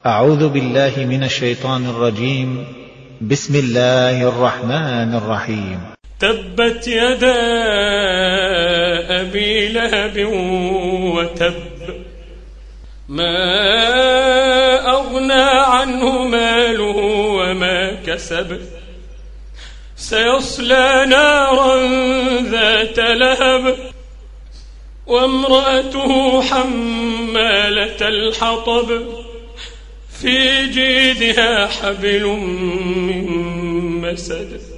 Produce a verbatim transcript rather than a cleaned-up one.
أعوذ بالله من الشيطان الرجيم. بسم الله الرحمن الرحيم. تبت يدا أبي لهب وتب، ما أغنى عنه ماله وما كسب، سيصلى نارا ذات لهب، وامرأته حمالة الحطب، في جيدها حبل من مسد.